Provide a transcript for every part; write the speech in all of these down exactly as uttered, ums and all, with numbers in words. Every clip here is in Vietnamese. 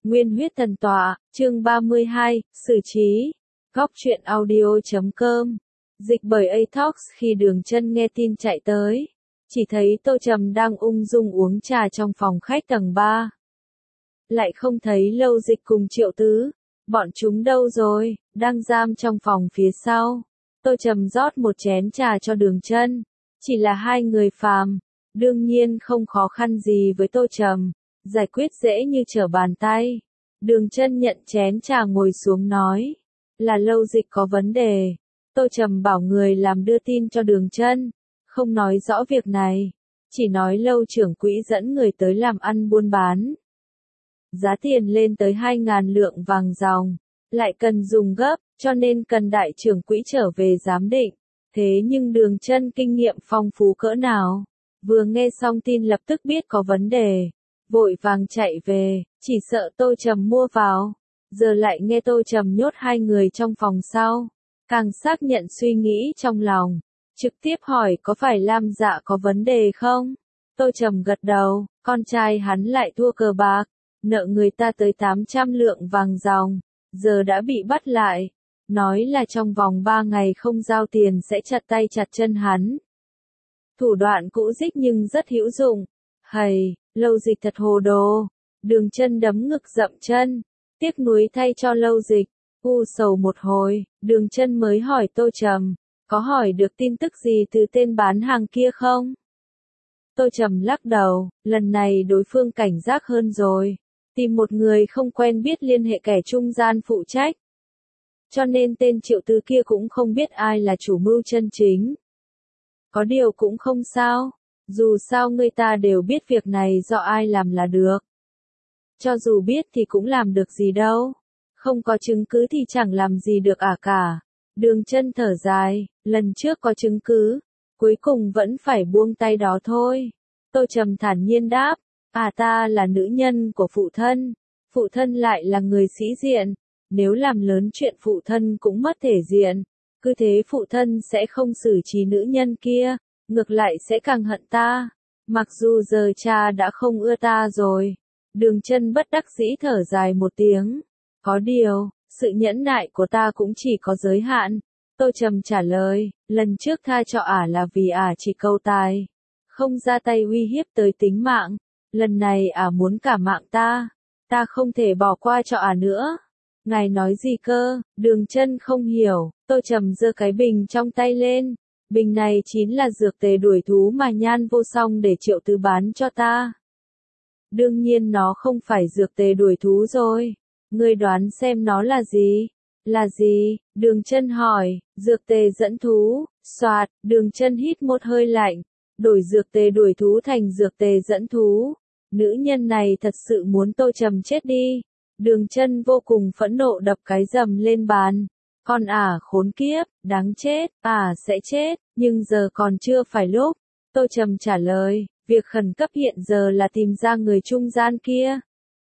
Nguyên huyết thần tọa, chương ba mươi hai, xử trí. Góc truyện audio chấm com. Dịch bởi Atox khi Đường Chân nghe tin chạy tới. Chỉ thấy Tô Trầm đang ung dung uống trà trong phòng khách tầng ba. Lại không thấy Lâu Dịch cùng Triệu Tứ. Bọn chúng đâu rồi, đang giam trong phòng phía sau. Tô Trầm rót một chén trà cho Đường Chân. Chỉ là hai người phàm. Đương nhiên không khó khăn gì với Tô Trầm. Giải quyết dễ như trở bàn tay. Đường Chân nhận chén trà ngồi xuống nói. Là Lâu Dịch có vấn đề. Tô Trầm bảo người làm đưa tin cho Đường Chân. Không nói rõ việc này. Chỉ nói Lâu trưởng quỹ dẫn người tới làm ăn buôn bán. Giá tiền lên tới hai ngàn lượng vàng ròng. Lại cần dùng gấp, cho nên cần đại trưởng quỹ trở về giám định. Thế nhưng Đường Chân kinh nghiệm phong phú cỡ nào. Vừa nghe xong tin lập tức biết có vấn đề. Vội vàng chạy về, chỉ sợ Tô Trầm mua vào. Giờ lại nghe Tô Trầm nhốt hai người trong phòng sau. Càng xác nhận suy nghĩ trong lòng. Trực tiếp hỏi có phải Lam Dạ có vấn đề không? Tô Trầm gật đầu, con trai hắn lại thua cờ bạc. Nợ người ta tới tám trăm lượng vàng ròng. Giờ đã bị bắt lại. Nói là trong vòng ba ngày không giao tiền sẽ chặt tay chặt chân hắn. Thủ đoạn cũ dích nhưng rất hữu dụng. Hầy, Lâu Dịch thật hồ đồ. Đường Chân đấm ngực dậm chân. Tiếc nuối thay cho Lâu Dịch. U sầu một hồi, Đường Chân mới hỏi Tô Trầm. Có hỏi được tin tức gì từ tên bán hàng kia không? Tô Trầm lắc đầu, lần này đối phương cảnh giác hơn rồi. Tìm một người không quen biết liên hệ kẻ trung gian phụ trách. Cho nên tên Triệu Tứ kia cũng không biết ai là chủ mưu chân chính. Có điều cũng không sao. Dù sao người ta đều biết việc này do ai làm là được. Cho dù biết thì cũng làm được gì đâu. Không có chứng cứ thì chẳng làm gì được à cả. Đường Chân thở dài, lần trước có chứng cứ. Cuối cùng vẫn phải buông tay đó thôi. Tô Trầm thản nhiên đáp. À ta là nữ nhân của phụ thân. Phụ thân lại là người sĩ diện. Nếu làm lớn chuyện phụ thân cũng mất thể diện. Cứ thế phụ thân sẽ không xử trí nữ nhân kia. Ngược lại sẽ càng hận ta. Mặc dù giờ cha đã không ưa ta rồi. Đường Chân bất đắc dĩ thở dài một tiếng. Có điều, sự nhẫn nại của ta cũng chỉ có giới hạn. Tô Trầm trả lời, lần trước tha cho ả là vì ả chỉ câu tài. Không ra tay uy hiếp tới tính mạng. Lần này ả muốn cả mạng ta. Ta không thể bỏ qua cho ả nữa. Ngài nói gì cơ? Đường Chân không hiểu. Tô Trầm giơ cái bình trong tay lên. Bình này chính là dược tề đuổi thú mà Nhan Vô Song để Triệu Tứ bán cho ta. Đương nhiên nó không phải dược tề đuổi thú rồi. Ngươi đoán xem nó là gì? Là gì? Đường Chân hỏi. Dược tề dẫn thú. Soạt, Đường Chân hít một hơi lạnh. Đổi dược tề đuổi thú thành dược tề dẫn thú. Nữ nhân này thật sự muốn Tô Trầm chết đi. Đường Chân vô cùng phẫn nộ đập cái rầm lên bàn. Con ả khốn kiếp, đáng chết, ả sẽ chết, nhưng giờ còn chưa phải lúc. Tô Trầm trả lời, việc khẩn cấp hiện giờ là tìm ra người trung gian kia.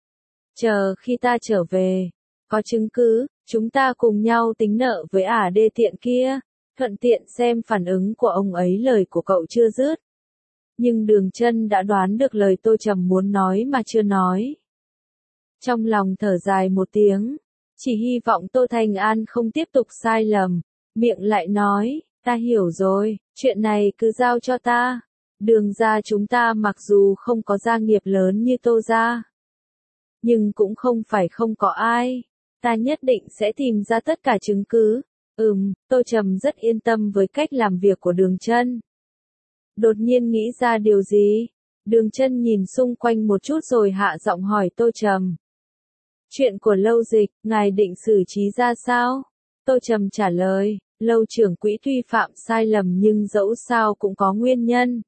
Chờ khi ta trở về, có chứng cứ, chúng ta cùng nhau tính nợ với ả đê tiện kia, thuận tiện xem phản ứng của ông ấy. Lời của cậu chưa dứt. Nhưng Đường Chân đã đoán được lời Tô Trầm muốn nói mà chưa nói. Trong lòng thở dài một tiếng. Chỉ hy vọng Tô Thành An không tiếp tục sai lầm. Miệng lại nói, ta hiểu rồi, chuyện này cứ giao cho ta. Đường gia chúng ta mặc dù không có gia nghiệp lớn như Tô gia. Nhưng cũng không phải không có ai. Ta nhất định sẽ tìm ra tất cả chứng cứ. Ừm, Tô Trầm rất yên tâm với cách làm việc của Đường Chân. Đột nhiên nghĩ ra điều gì? Đường Chân nhìn xung quanh một chút rồi hạ giọng hỏi Tô Trầm. Chuyện của Lâu Dịch, ngài định xử trí ra sao? Tô Trầm trả lời, Lâu trưởng quỹ tuy phạm sai lầm nhưng dẫu sao cũng có nguyên nhân.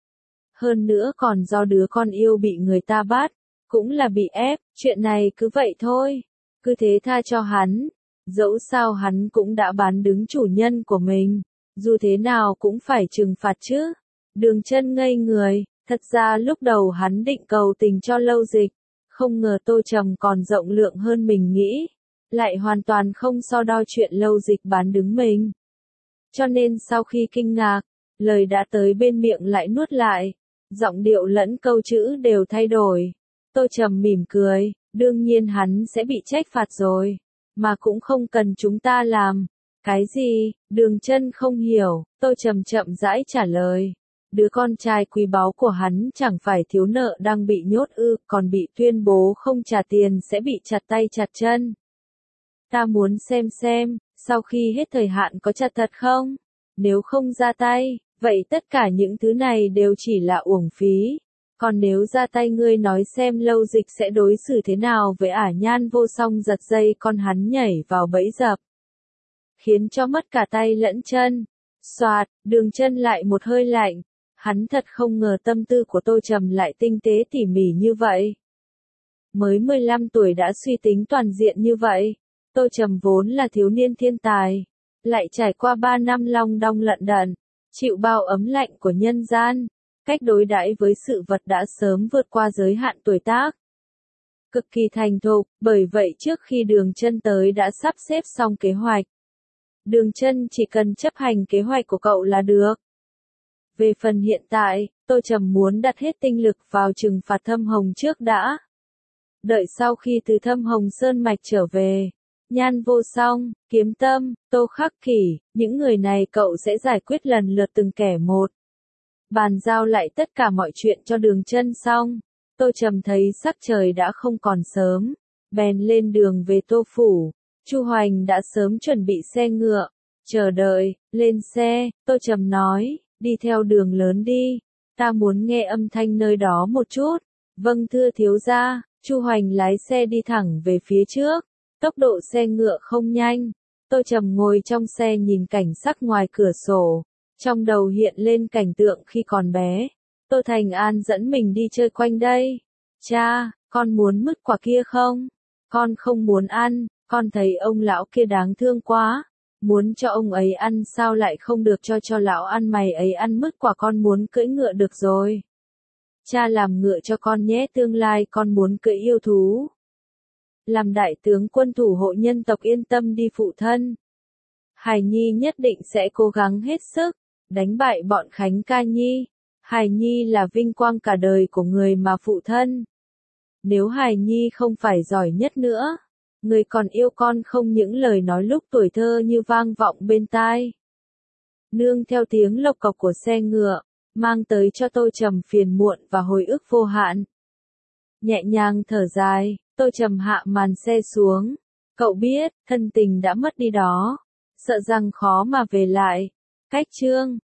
Hơn nữa còn do đứa con yêu bị người ta bắt, cũng là bị ép, chuyện này cứ vậy thôi. Cứ thế tha cho hắn. Dẫu sao hắn cũng đã bán đứng chủ nhân của mình. Dù thế nào cũng phải trừng phạt chứ. Đường Chân ngây người, thật ra lúc đầu hắn định cầu tình cho Lâu Dịch. Không ngờ Tô Trầm còn rộng lượng hơn mình nghĩ. Lại hoàn toàn không so đo chuyện Lâu Dịch bán đứng mình. Cho nên sau khi kinh ngạc, lời đã tới bên miệng lại nuốt lại. Giọng điệu lẫn câu chữ đều thay đổi. Tô Trầm mỉm cười, Đương nhiên hắn sẽ bị trách phạt rồi, mà cũng không cần chúng ta làm. Cái gì? Đường Chân không hiểu, Tô Trầm chậm rãi trả lời. Đứa con trai quý báu của hắn chẳng phải thiếu nợ đang bị nhốt ư, còn bị tuyên bố không trả tiền sẽ bị chặt tay chặt chân. Ta muốn xem xem, sau khi hết thời hạn có chặt thật không? Nếu không ra tay, vậy tất cả những thứ này đều chỉ là uổng phí. Còn nếu ra tay ngươi nói xem Lâu Dịch sẽ đối xử thế nào với ả Nhan Vô Song giật dây con hắn nhảy vào bẫy dập. Khiến cho mất cả tay lẫn chân. Soạt, Đường Chân lại một hơi lạnh. Hắn thật không ngờ tâm tư của Tô Trầm lại tinh tế tỉ mỉ như vậy. Mới mười lăm tuổi đã suy tính toàn diện như vậy. Tô Trầm vốn là thiếu niên thiên tài. Lại trải qua ba năm long đong lận đận. Chịu bao ấm lạnh của nhân gian. Cách đối đãi với sự vật đã sớm vượt qua giới hạn tuổi tác. Cực kỳ thành thục, bởi vậy trước khi Đường Chân tới đã sắp xếp xong kế hoạch. Đường Chân chỉ cần chấp hành kế hoạch của cậu là được. Về phần hiện tại, Tô Trầm muốn đặt hết tinh lực vào trừng phạt Thâm Hồng trước đã. Đợi sau khi từ Thâm Hồng Sơn Mạch trở về, Nhan Vô Song, Kiếm Tâm, Tô Khắc Kỷ, những người này cậu sẽ giải quyết lần lượt từng kẻ một. Bàn giao lại tất cả mọi chuyện cho Đường Chân xong, Tô Trầm thấy sắc trời đã không còn sớm, bèn lên đường về Tô Phủ. Chu Hoành đã sớm chuẩn bị xe ngựa, chờ đợi, lên xe, Tô Trầm nói, đi theo đường lớn đi, ta muốn nghe âm thanh nơi đó một chút. Vâng thưa thiếu gia. Chu Hoành lái xe đi thẳng về phía trước, tốc độ xe ngựa không nhanh. Tô Trầm ngồi trong xe nhìn cảnh sắc ngoài cửa sổ, trong đầu hiện lên cảnh tượng khi còn bé. Tô Thành An dẫn mình đi chơi quanh đây. Cha, con muốn mứt quả kia không? Con không muốn ăn, con thấy ông lão kia đáng thương quá. Muốn cho ông ấy ăn sao lại không được cho cho lão ăn mày ấy ăn mứt quả, con muốn cưỡi ngựa được rồi. Cha làm ngựa cho con nhé, tương lai con muốn cưỡi yêu thú. Làm đại tướng quân thủ hộ nhân tộc, yên tâm đi phụ thân. Hải Nhi nhất định sẽ cố gắng hết sức, đánh bại bọn Khánh Ca Nhi. Hải Nhi là vinh quang cả đời của người mà phụ thân. Nếu Hải Nhi không phải giỏi nhất nữa, người còn yêu con không, những lời nói lúc tuổi thơ như vang vọng bên tai. Nương theo tiếng lộc cộc của xe ngựa, mang tới cho Tô Trầm phiền muộn và hồi ức vô hạn. Nhẹ nhàng thở dài, Tô Trầm hạ màn xe xuống. Cậu biết, thân tình đã mất đi đó, sợ rằng khó mà về lại. Cách chương